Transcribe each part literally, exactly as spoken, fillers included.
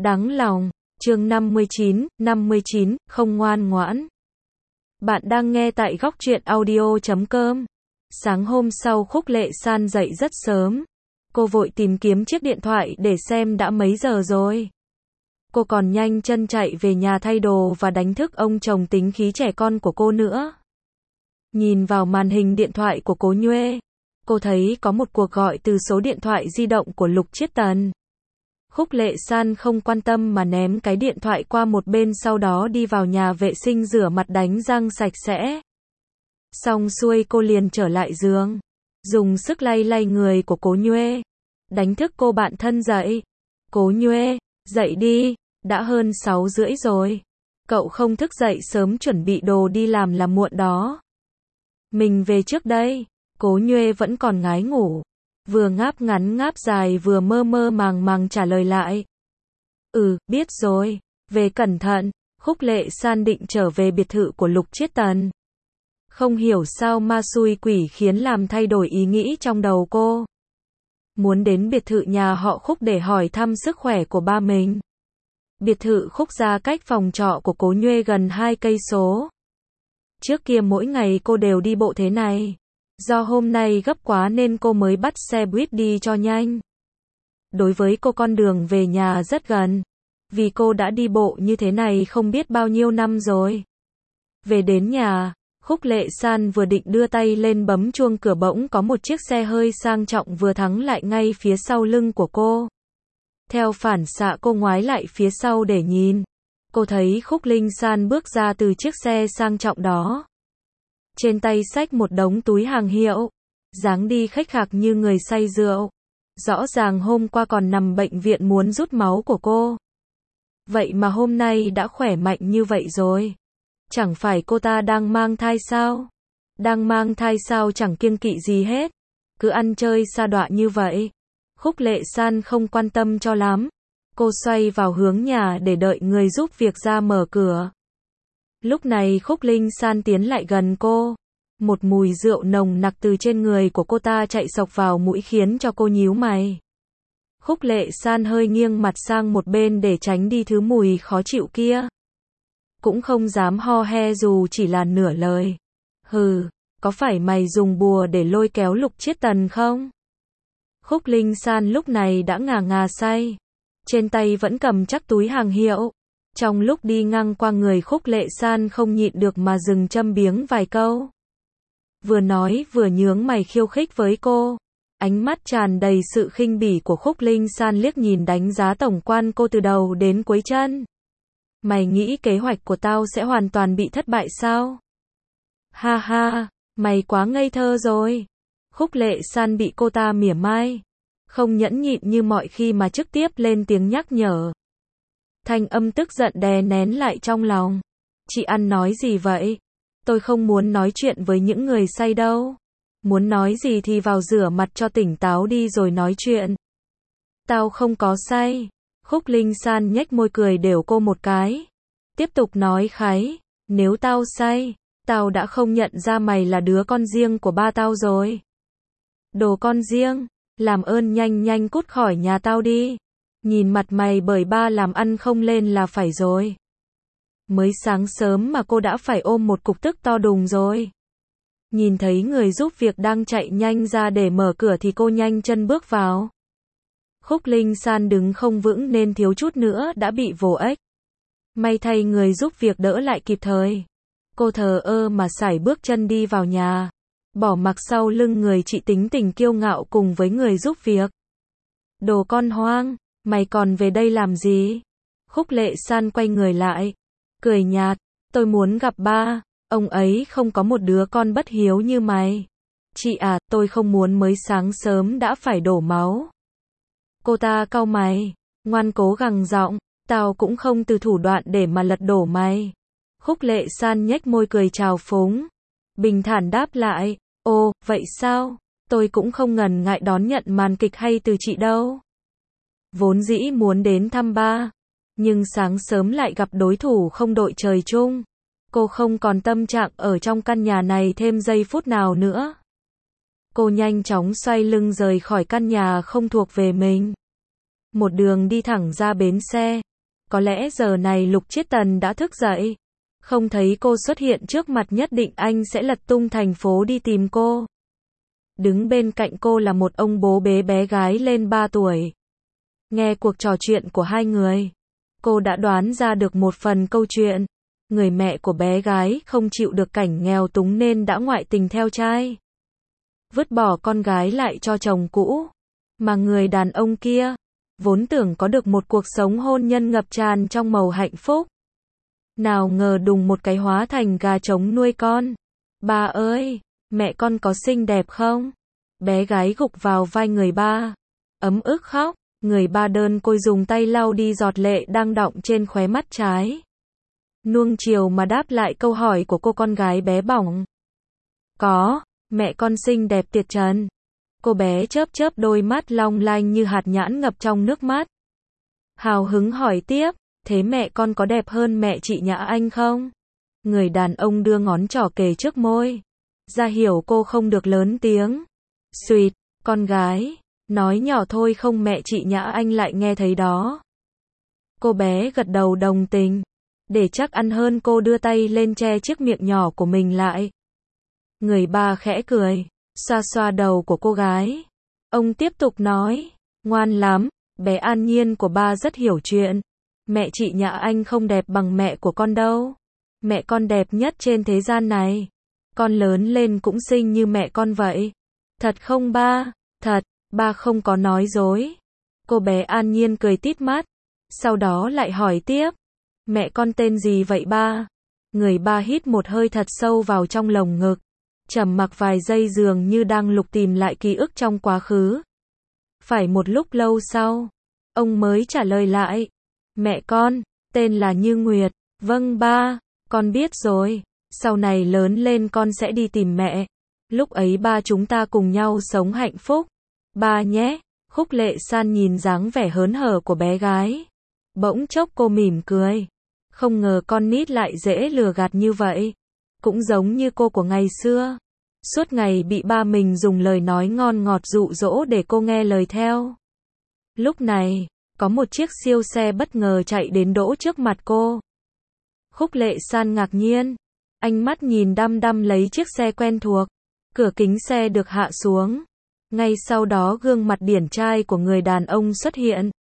Đáng lòng. Chương năm mươi chín, năm mươi chín, không ngoan ngoãn. Bạn đang nghe tại góc truyện audio chấm com. Sáng hôm sau Khúc Lệ San dậy rất sớm. Cô vội tìm kiếm chiếc điện thoại để xem đã mấy giờ rồi. Cô còn nhanh chân chạy về nhà thay đồ và đánh thức ông chồng tính khí trẻ con của cô nữa. Nhìn vào màn hình điện thoại của Cố Nhuê, cô thấy có một cuộc gọi từ số điện thoại di động của Lục Chiết Tần. Khúc Lệ San không quan tâm mà ném cái điện thoại qua một bên, sau đó đi vào nhà vệ sinh rửa mặt đánh răng sạch sẽ. Xong xuôi cô liền trở lại giường, dùng sức lay lay người của Cố Nhuê, đánh thức cô bạn thân dậy. Cố Nhuê, dậy đi, đã hơn sáu rưỡi rồi. Cậu không thức dậy sớm chuẩn bị đồ đi làm là muộn đó. Mình về trước đây. Cố Nhuê vẫn còn ngái ngủ, vừa ngáp ngắn ngáp dài vừa mơ mơ màng màng trả lời lại. Ừ, biết rồi, về cẩn thận. Khúc Lệ San định trở về biệt thự của Lục Chiết Tần. Không hiểu sao ma xui quỷ khiến làm thay đổi ý nghĩ trong đầu cô. Muốn đến biệt thự nhà họ Khúc để hỏi thăm sức khỏe của ba mình. Biệt thự Khúc ra cách phòng trọ của Cố Nhuê gần hai cây số. Trước kia mỗi ngày cô đều đi bộ thế này. Do hôm nay gấp quá nên cô mới bắt xe buýt đi cho nhanh. Đối với cô con đường về nhà rất gần, vì cô đã đi bộ như thế này không biết bao nhiêu năm rồi. Về đến nhà, Khúc Lệ San vừa định đưa tay lên bấm chuông cửa bỗng có một chiếc xe hơi sang trọng vừa thắng lại ngay phía sau lưng của cô. Theo phản xạ cô ngoái lại phía sau để nhìn. Cô thấy Khúc Linh San bước ra từ chiếc xe sang trọng đó. Trên tay xách một đống túi hàng hiệu, dáng đi khách khạc như người say rượu. Rõ ràng hôm qua còn nằm bệnh viện muốn rút máu của cô. Vậy mà hôm nay đã khỏe mạnh như vậy rồi. Chẳng phải cô ta đang mang thai sao? Đang mang thai sao chẳng kiêng kỵ gì hết. Cứ ăn chơi sa đọa như vậy. Khúc Lệ San không quan tâm cho lắm. Cô xoay vào hướng nhà để đợi người giúp việc ra mở cửa. Lúc này Khúc Linh San tiến lại gần cô. Một mùi rượu nồng nặc từ trên người của cô ta chạy xộc vào mũi khiến cho cô nhíu mày. Khúc Lệ San hơi nghiêng mặt sang một bên để tránh đi thứ mùi khó chịu kia. Cũng không dám ho he dù chỉ là nửa lời. Hừ, có phải mày dùng bùa để lôi kéo Lục Chiết Tần không? Khúc Linh San lúc này đã ngà ngà say. Trên tay vẫn cầm chắc túi hàng hiệu. Trong lúc đi ngang qua người Khúc Lệ San không nhịn được mà dừng châm biếng vài câu. Vừa nói vừa nhướng mày khiêu khích với cô. Ánh mắt tràn đầy sự khinh bỉ của Khúc Linh San liếc nhìn đánh giá tổng quan cô từ đầu đến cuối chân. Mày nghĩ kế hoạch của tao sẽ hoàn toàn bị thất bại sao? Ha ha, mày quá ngây thơ rồi. Khúc Lệ San bị cô ta mỉa mai. Không nhẫn nhịn như mọi khi mà trực tiếp lên tiếng nhắc nhở. Thanh âm tức giận đè nén lại trong lòng. Chị ăn nói gì vậy? Tôi không muốn nói chuyện với những người say đâu. Muốn nói gì thì vào rửa mặt cho tỉnh táo đi rồi nói chuyện. Tao không có say. Khúc Linh San nhếch môi cười đều cô một cái. Tiếp tục nói khái. Nếu tao say, tao đã không nhận ra mày là đứa con riêng của ba tao rồi. Đồ con riêng, làm ơn nhanh nhanh cút khỏi nhà tao đi. Nhìn mặt mày bởi ba làm ăn không lên là phải rồi. Mới sáng sớm mà cô đã phải ôm một cục tức to đùng rồi. Nhìn thấy người giúp việc đang chạy nhanh ra để mở cửa thì cô nhanh chân bước vào. Khúc Linh San đứng không vững nên thiếu chút nữa đã bị vồ ếch. May thay người giúp việc đỡ lại kịp thời. Cô thờ ơ mà sải bước chân đi vào nhà. Bỏ mặc sau lưng người chị tính tình kiêu ngạo cùng với người giúp việc. Đồ con hoang, mày còn về đây làm gì? Khúc Lệ San quay người lại. Cười nhạt, tôi muốn gặp ba, ông ấy không có một đứa con bất hiếu như mày. Chị à, tôi không muốn mới sáng sớm đã phải đổ máu. Cô ta cau mày, ngoan cố gắng giọng, tao cũng không từ thủ đoạn để mà lật đổ mày. Khúc Lệ San nhếch môi cười trào phúng. Bình thản đáp lại, ồ, vậy sao? Tôi cũng không ngần ngại đón nhận màn kịch hay từ chị đâu. Vốn dĩ muốn đến thăm ba. Nhưng sáng sớm lại gặp đối thủ không đội trời chung. Cô không còn tâm trạng ở trong căn nhà này thêm giây phút nào nữa. Cô nhanh chóng xoay lưng rời khỏi căn nhà không thuộc về mình. Một đường đi thẳng ra bến xe. Có lẽ giờ này Lục Chiết Tần đã thức dậy. Không thấy cô xuất hiện trước mặt nhất định anh sẽ lật tung thành phố đi tìm cô. Đứng bên cạnh cô là một ông bố bế bé gái lên ba tuổi. Nghe cuộc trò chuyện của hai người, cô đã đoán ra được một phần câu chuyện. Người mẹ của bé gái không chịu được cảnh nghèo túng nên đã ngoại tình theo trai. Vứt bỏ con gái lại cho chồng cũ. Mà người đàn ông kia, vốn tưởng có được một cuộc sống hôn nhân ngập tràn trong màu hạnh phúc. Nào ngờ đùng một cái hóa thành gà trống nuôi con. Ba ơi, mẹ con có xinh đẹp không? Bé gái gục vào vai người ba, ấm ức khóc. Người ba đơn côi dùng tay lau đi giọt lệ đang đọng trên khóe mắt trái. Nuông chiều mà đáp lại câu hỏi của cô con gái bé bỏng. Có, mẹ con xinh đẹp tuyệt trần. Cô bé chớp chớp đôi mắt long lanh như hạt nhãn ngập trong nước mắt. Hào hứng hỏi tiếp, thế mẹ con có đẹp hơn mẹ chị Nhã Anh không? Người đàn ông đưa ngón trỏ kề trước môi, ra hiểu cô không được lớn tiếng. Xuyệt, con gái, nói nhỏ thôi không mẹ chị Nhã Anh lại nghe thấy đó. Cô bé gật đầu đồng tình. Để chắc ăn hơn cô đưa tay lên che chiếc miệng nhỏ của mình lại. Người ba khẽ cười, xoa xoa đầu của cô gái. Ông tiếp tục nói, ngoan lắm, bé An Nhiên của ba rất hiểu chuyện. Mẹ chị Nhã Anh không đẹp bằng mẹ của con đâu. Mẹ con đẹp nhất trên thế gian này. Con lớn lên cũng xinh như mẹ con vậy. Thật không ba? Thật, ba không có nói dối. Cô bé An Nhiên cười tít mắt. Sau đó lại hỏi tiếp. Mẹ con tên gì vậy ba? Người ba hít một hơi thật sâu vào trong lồng ngực. Trầm mặc vài giây dường như đang lục tìm lại ký ức trong quá khứ. Phải một lúc lâu sau, ông mới trả lời lại. Mẹ con, tên là Như Nguyệt. Vâng ba, con biết rồi. Sau này lớn lên con sẽ đi tìm mẹ. Lúc ấy ba chúng ta cùng nhau sống hạnh phúc. Ba nhé. Khúc Lệ San nhìn dáng vẻ hớn hở của bé gái. Bỗng chốc cô mỉm cười. Không ngờ con nít lại dễ lừa gạt như vậy. Cũng giống như cô của ngày xưa. Suốt ngày bị ba mình dùng lời nói ngon ngọt dụ dỗ để cô nghe lời theo. Lúc này, có một chiếc siêu xe bất ngờ chạy đến đỗ trước mặt cô. Khúc Lệ San ngạc nhiên. Ánh mắt nhìn đăm đăm lấy chiếc xe quen thuộc. Cửa kính xe được hạ xuống. Ngay sau đó gương mặt điển trai của người đàn ông xuất hiện.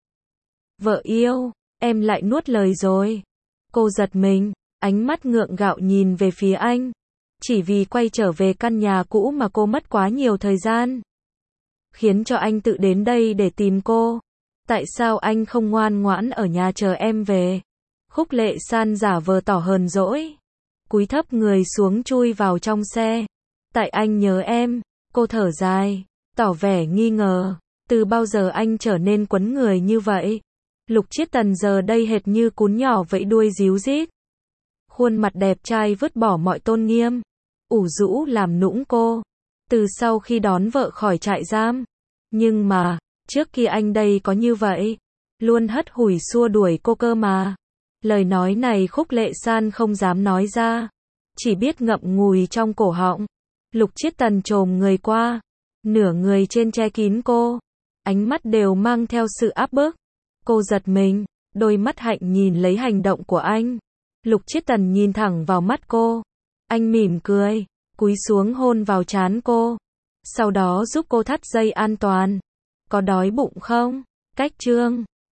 Vợ yêu, em lại nuốt lời rồi. Cô giật mình, ánh mắt ngượng gạo nhìn về phía anh. Chỉ vì quay trở về căn nhà cũ mà cô mất quá nhiều thời gian. Khiến cho anh tự đến đây để tìm cô. Tại sao anh không ngoan ngoãn ở nhà chờ em về? Khúc Lệ San giả vờ tỏ hờn dỗi. Cúi thấp người xuống chui vào trong xe. Tại anh nhớ em, cô thở dài, tỏ vẻ nghi ngờ. Từ bao giờ anh trở nên quấn người như vậy? Lục Chiết Tần giờ đây hệt như cún nhỏ vẫy đuôi ríu rít. Khuôn mặt đẹp trai vứt bỏ mọi tôn nghiêm. Ủ rũ làm nũng cô. Từ sau khi đón vợ khỏi trại giam. Nhưng mà, trước khi anh đây có như vậy. Luôn hất hủi xua đuổi cô cơ mà. Lời nói này Khúc Lệ San không dám nói ra. Chỉ biết ngậm ngùi trong cổ họng. Lục Chiết Tần chồm người qua. Nửa người trên che kín cô. Ánh mắt đều mang theo sự áp bức. Cô giật mình, đôi mắt hạnh nhìn lấy hành động của anh. Lục Chiết Tần nhìn thẳng vào mắt cô. Anh mỉm cười, cúi xuống hôn vào trán cô. Sau đó giúp cô thắt dây an toàn. Có đói bụng không? Cách chương